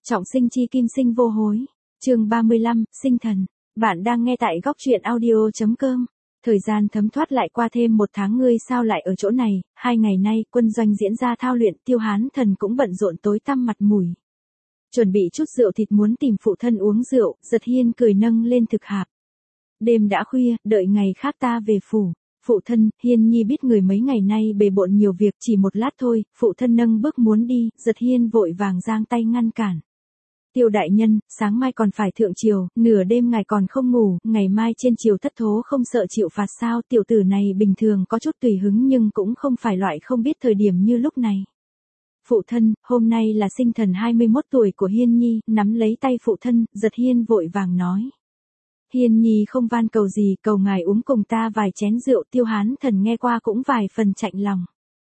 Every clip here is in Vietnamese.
Trọng sinh chi kim sinh vô hối. Chương 35, sinh thần. Bạn đang nghe tại góc truyện audio.com. Thời gian thấm thoát lại qua thêm một tháng, ngươi sao lại ở chỗ này? 2 ngày nay, quân doanh diễn ra thao luyện, Tiêu Hán Thần cũng bận rộn tối tăm mặt mũi. Chuẩn bị chút rượu thịt muốn tìm phụ thân uống rượu, Giật Hiên cười nâng lên thực hạp. Đêm đã khuya, đợi ngày khác ta về phủ. Phụ thân, Hiên Nhi biết người mấy ngày nay bề bộn nhiều việc, chỉ một lát thôi. Phụ thân nâng bước muốn đi, Giật Hiên vội vàng giang tay ngăn cản. Tiêu đại nhân, sáng mai còn phải thượng triều, nửa đêm ngài còn không ngủ, ngày mai trên triều thất thố không sợ chịu phạt sao? Tiểu tử này bình thường có chút tùy hứng nhưng cũng không phải loại không biết thời điểm như lúc này. Phụ thân, hôm nay là sinh thần 21 tuổi của Hiên Nhi, nắm lấy tay phụ thân, Giật Hiên vội vàng nói. Hiên Nhi không van cầu gì, cầu ngài uống cùng ta vài chén rượu. Tiêu Hán Thần nghe qua cũng vài phần chạnh lòng.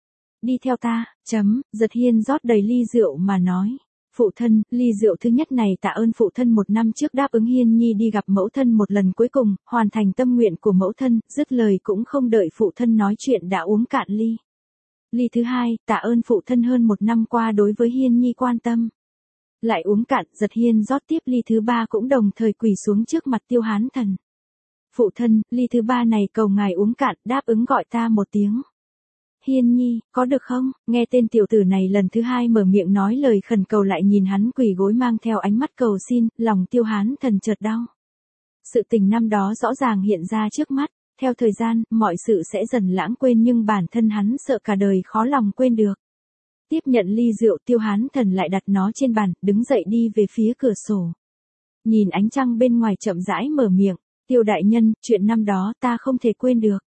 Đi theo ta, Giật Hiên rót đầy ly rượu mà nói. Phụ thân, ly rượu thứ nhất này tạ ơn phụ thân 1 năm trước đáp ứng Hiên Nhi đi gặp mẫu thân một lần cuối cùng, hoàn thành tâm nguyện của mẫu thân, dứt lời cũng không đợi phụ thân nói chuyện đã uống cạn ly. Ly thứ hai, tạ ơn phụ thân hơn 1 năm qua đối với Hiên Nhi quan tâm. Lại uống cạn, Giật Hiên rót tiếp ly thứ 3 cũng đồng thời quỳ xuống trước mặt Tiêu Hán Thần. Phụ thân, ly thứ 3 này cầu ngài uống cạn, đáp ứng gọi ta một tiếng. Hiên Nhi, có được không? Nghe tên tiểu tử này lần thứ 2 mở miệng nói lời khẩn cầu lại nhìn hắn quỳ gối mang theo ánh mắt cầu xin, lòng Tiêu Hán Thần chợt đau. Sự tình năm đó rõ ràng hiện ra trước mắt, theo thời gian, mọi sự sẽ dần lãng quên nhưng bản thân hắn sợ cả đời khó lòng quên được. Tiếp nhận ly rượu, Tiêu Hán Thần lại đặt nó trên bàn, đứng dậy đi về phía cửa sổ. Nhìn ánh trăng bên ngoài chậm rãi mở miệng, Tiêu đại nhân, chuyện năm đó ta không thể quên được.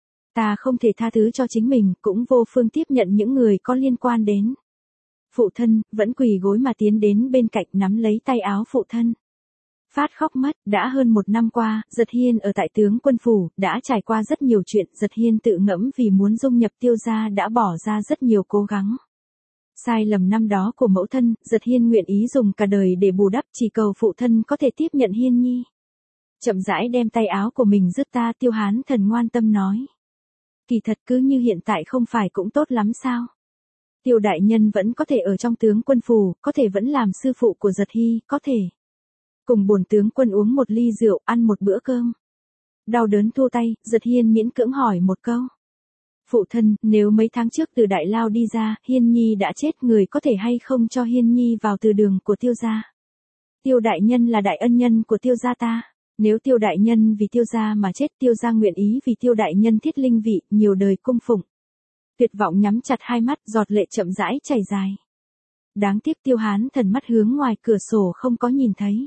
Ta không thể tha thứ cho chính mình, cũng vô phương tiếp nhận những người có liên quan đến. Phụ thân, vẫn quỳ gối mà tiến đến bên cạnh nắm lấy tay áo phụ thân. Phát khóc mất, đã hơn 1 năm qua, Giật Hiên ở tại tướng quân phủ, đã trải qua rất nhiều chuyện, Giật Hiên tự ngẫm vì muốn dung nhập Tiêu gia đã bỏ ra rất nhiều cố gắng. Sai lầm năm đó của mẫu thân, Giật Hiên nguyện ý dùng cả đời để bù đắp, chỉ cầu phụ thân có thể tiếp nhận Hiên Nhi. Chậm rãi đem tay áo của mình dứt ta, Tiêu Hán Thần ngoan tâm nói. Kỳ thật cứ như hiện tại không phải cũng tốt lắm sao? Tiêu đại nhân vẫn có thể ở trong tướng quân phủ, có thể vẫn làm sư phụ của Giật Hy, có thể cùng bổn tướng quân uống một ly rượu, ăn một bữa cơm. Đau đớn thua tay, Giật Hiên miễn cưỡng hỏi một câu. Phụ thân, nếu mấy tháng trước từ đại lao đi ra, Hiên Nhi đã chết, người có thể hay không cho Hiên Nhi vào từ đường của Tiêu gia? Tiêu đại nhân là đại ân nhân của Tiêu gia ta. Nếu Tiêu đại nhân vì Tiêu gia mà chết, Tiêu gia nguyện ý vì Tiêu đại nhân thiết linh vị, nhiều đời cung phụng. Tuyệt vọng nhắm chặt hai mắt, giọt lệ chậm rãi chảy dài. Đáng tiếc Tiêu Hán Thần mắt hướng ngoài cửa sổ không có nhìn thấy.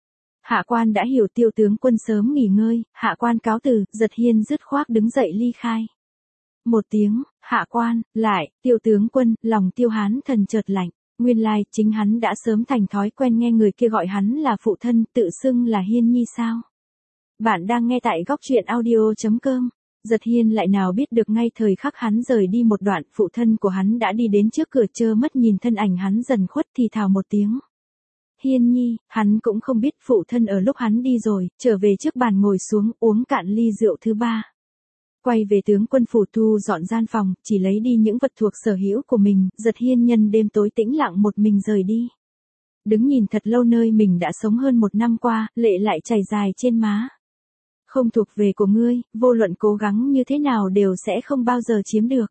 Hạ quan đã hiểu, Tiêu tướng quân sớm nghỉ ngơi, hạ quan cáo từ. Giật Hiên dứt khoát đứng dậy ly khai. Một tiếng, hạ quan, lại, Tiêu tướng quân, lòng Tiêu Hán Thần chợt lạnh. Nguyên lai, chính hắn đã sớm thành thói quen nghe người kia gọi hắn là phụ thân, tự xưng là Hiên Nhi sao? Bạn đang nghe tại góc truyện audio.com. Giật Hiên lại nào biết được ngay thời khắc hắn rời đi một đoạn, phụ thân của hắn đã đi đến trước cửa, trơ mắt nhìn thân ảnh hắn dần khuất thì thào một tiếng. Hiên Nhi, hắn cũng không biết phụ thân ở lúc hắn đi rồi, trở về trước bàn ngồi xuống, uống cạn ly rượu thứ 3. Quay về tướng quân phủ thu dọn gian phòng, chỉ lấy đi những vật thuộc sở hữu của mình, Giật Hiên nhân đêm tối tĩnh lặng một mình rời đi. Đứng nhìn thật lâu nơi mình đã sống hơn 1 năm qua, lệ lại chảy dài trên má. Không thuộc về của ngươi, vô luận cố gắng như thế nào đều sẽ không bao giờ chiếm được.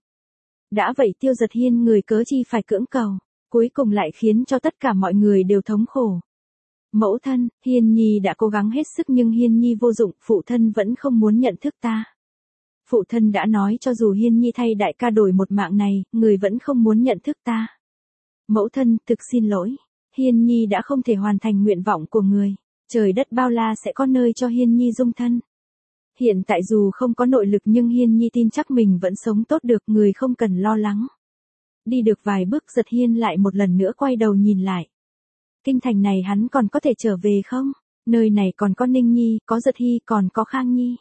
Đã vậy Tiêu Giật Hiên người cớ chi phải cưỡng cầu, cuối cùng lại khiến cho tất cả mọi người đều thống khổ. Mẫu thân, Hiên Nhi đã cố gắng hết sức nhưng Hiên Nhi vô dụng, phụ thân vẫn không muốn nhận thức ta. Phụ thân đã nói cho dù Hiên Nhi thay đại ca đổi một mạng này, người vẫn không muốn nhận thức ta. Mẫu thân, thực xin lỗi. Hiên Nhi đã không thể hoàn thành nguyện vọng của người. Trời đất bao la sẽ có nơi cho Hiên Nhi dung thân. Hiện tại dù không có nội lực nhưng Hiên Nhi tin chắc mình vẫn sống tốt được, người không cần lo lắng. Đi được vài bước, Giật Hiên lại một lần nữa quay đầu nhìn lại. Kinh thành này hắn còn có thể trở về không? Nơi này còn có Ninh Nhi, có Giật Hy, còn có Khang Nhi.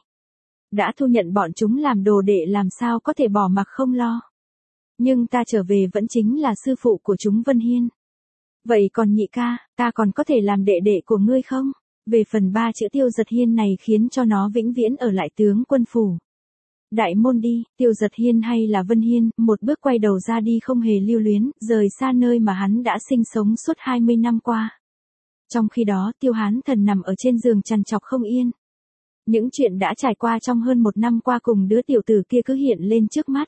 Đã thu nhận bọn chúng làm đồ đệ, làm sao có thể bỏ mặc không lo. Nhưng ta trở về vẫn chính là sư phụ của chúng Vân Hiên. Vậy còn nhị ca, ta còn có thể làm đệ đệ của ngươi không? Về phần 3 chữ Tiêu Giật Hiên này khiến cho nó vĩnh viễn ở lại tướng quân phủ. Đại môn đi, Tiêu Giật Hiên hay là Vân Hiên, một bước quay đầu ra đi không hề lưu luyến, rời xa nơi mà hắn đã sinh sống suốt 20 năm qua. Trong khi đó Tiêu Hán Thần nằm ở trên giường trằn trọc không yên. Những chuyện đã trải qua trong hơn 1 năm qua cùng đứa tiểu tử kia cứ hiện lên trước mắt.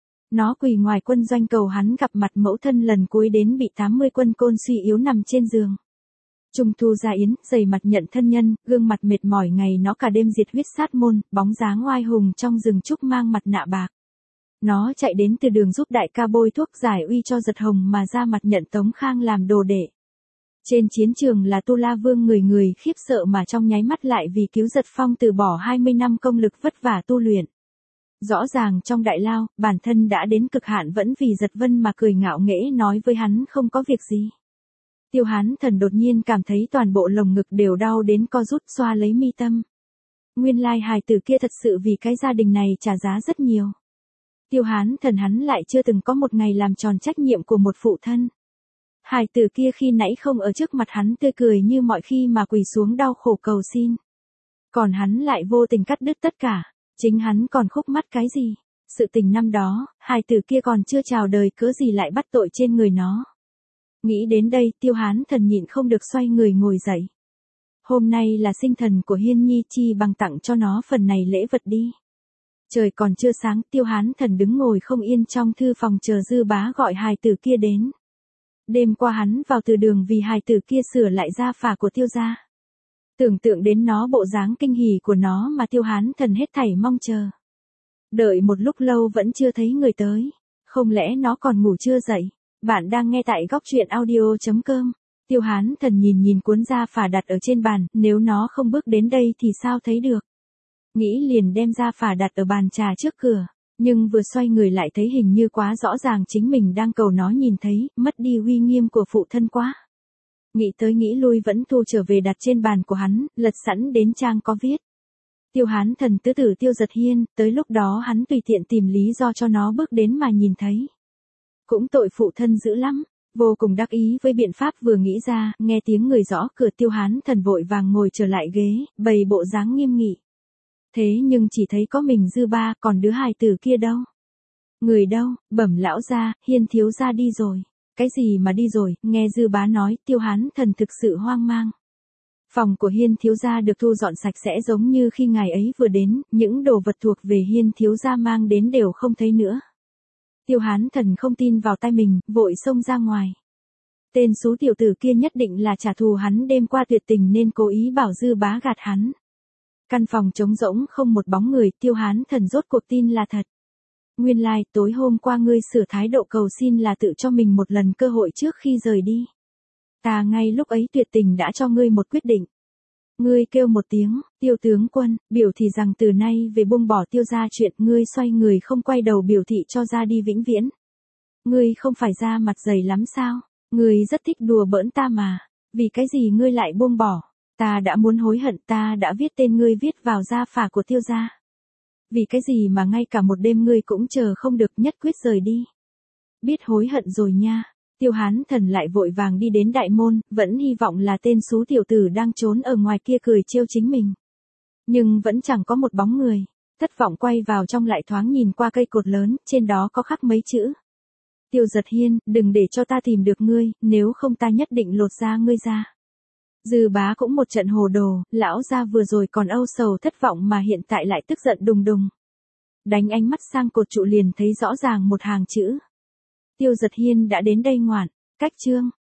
Nó quỳ ngoài quân doanh cầu hắn gặp mặt mẫu thân lần cuối đến bị 80 quân côn suy yếu nằm trên giường. Trung thu gia yến, dày mặt nhận thân nhân, gương mặt mệt mỏi ngày nó cả đêm diệt huyết sát môn, bóng dáng oai hùng trong rừng trúc mang mặt nạ bạc. Nó chạy đến từ đường giúp đại ca bôi thuốc giải uy cho Giật Hồng mà ra mặt nhận Tống Khang làm đồ đệ. Trên chiến trường là Tu La Vương người người khiếp sợ mà trong nháy mắt lại vì cứu Giật Phong từ bỏ 20 năm công lực vất vả tu luyện. Rõ ràng trong đại lao, bản thân đã đến cực hạn vẫn vì Giật Vân mà cười ngạo nghễ nói với hắn không có việc gì. Tiêu Hán Thần đột nhiên cảm thấy toàn bộ lồng ngực đều đau đến co rút xoa lấy mi tâm. Nguyên lai hài tử kia thật sự vì cái gia đình này trả giá rất nhiều. Tiêu Hán Thần hắn lại chưa từng có một ngày làm tròn trách nhiệm của một phụ thân. Hài tử kia khi nãy không ở trước mặt hắn tươi cười như mọi khi mà quỳ xuống đau khổ cầu xin. Còn hắn lại vô tình cắt đứt tất cả, chính hắn còn khúc mắc cái gì? Sự tình năm đó, hài tử kia còn chưa chào đời cớ gì lại bắt tội trên người nó. Nghĩ đến đây Tiêu Hán Thần nhịn không được xoay người ngồi dậy. Hôm nay là sinh thần của Hiên Nhi chi bằng tặng cho nó phần này lễ vật đi. Trời còn chưa sáng Tiêu Hán Thần đứng ngồi không yên trong thư phòng chờ Dư Bá gọi hài tử kia đến. Đêm qua hắn vào từ đường vì hài tử kia sửa lại gia phả của Tiêu gia. Tưởng tượng đến nó bộ dáng kinh hỉ của nó mà Tiêu Hán Thần hết thảy mong chờ. Đợi một lúc lâu vẫn chưa thấy người tới. Không lẽ nó còn ngủ chưa dậy? Bạn đang nghe tại góc truyện audio.com. Tiêu Hán Thần nhìn cuốn gia phả đặt ở trên bàn, nếu nó không bước đến đây thì sao thấy được. Nghĩ liền đem gia phả đặt ở bàn trà trước cửa, nhưng vừa xoay người lại thấy hình như quá rõ ràng chính mình đang cầu nó nhìn thấy, mất đi uy nghiêm của phụ thân quá. Nghĩ tới nghĩ lui vẫn thu trở về đặt trên bàn của hắn, lật sẵn đến trang có viết. Tiêu Hán Thần tứ tử Tiêu Giật Hiên, tới lúc đó hắn tùy tiện tìm lý do cho nó bước đến mà nhìn thấy. Cũng tội phụ thân dữ lắm, vô cùng đắc ý với biện pháp vừa nghĩ ra, nghe tiếng người gõ cửa Tiêu Hán Thần vội vàng ngồi trở lại ghế, bày bộ dáng nghiêm nghị. Thế nhưng chỉ thấy có mình Dư Ba, còn đứa hài tử kia đâu? Người đâu? Bẩm lão gia, Hiên thiếu gia đi rồi. Cái gì mà đi rồi? Nghe Dư Bá nói, Tiêu Hán Thần thực sự hoang mang. Phòng của Hiên thiếu gia được thu dọn sạch sẽ giống như khi ngài ấy vừa đến, những đồ vật thuộc về Hiên thiếu gia mang đến đều không thấy nữa. Tiêu Hán Thần không tin vào tai mình, vội xông ra ngoài. Tên xú tiểu tử kia nhất định là trả thù hắn đêm qua tuyệt tình nên cố ý bảo Dư Bá gạt hắn. Căn phòng trống rỗng không một bóng người, Tiêu Hán Thần rốt cuộc tin là thật. Nguyên lai, tối hôm qua ngươi sửa thái độ cầu xin là tự cho mình một lần cơ hội trước khi rời đi. Ta ngay lúc ấy tuyệt tình đã cho ngươi một quyết định. Ngươi kêu một tiếng, Tiêu tướng quân, biểu thị rằng từ nay về buông bỏ Tiêu gia chuyện, ngươi xoay người không quay đầu biểu thị cho ra đi vĩnh viễn. Ngươi không phải ra mặt dày lắm sao? Ngươi rất thích đùa bỡn ta mà. Vì cái gì ngươi lại buông bỏ? Ta đã muốn hối hận, ta đã viết tên ngươi viết vào gia phả của Tiêu gia. Vì cái gì mà ngay cả một đêm ngươi cũng chờ không được, nhất quyết rời đi. Biết hối hận rồi nha. Tiêu Hán Thần lại vội vàng đi đến đại môn, vẫn hy vọng là tên xú tiểu tử đang trốn ở ngoài kia cười trêu chính mình. Nhưng vẫn chẳng có một bóng người. Thất vọng quay vào trong lại thoáng nhìn qua cây cột lớn, trên đó có khắc mấy chữ. Tiêu Giật Hiên, đừng để cho ta tìm được ngươi, nếu không ta nhất định lột da ngươi ra. Dư Bá cũng một trận hồ đồ, lão gia vừa rồi còn âu sầu thất vọng mà hiện tại lại tức giận đùng đùng. Đánh ánh mắt sang cột trụ liền thấy rõ ràng một hàng chữ. Tiêu Giật Hiên đã đến đây ngoạn, cách chương.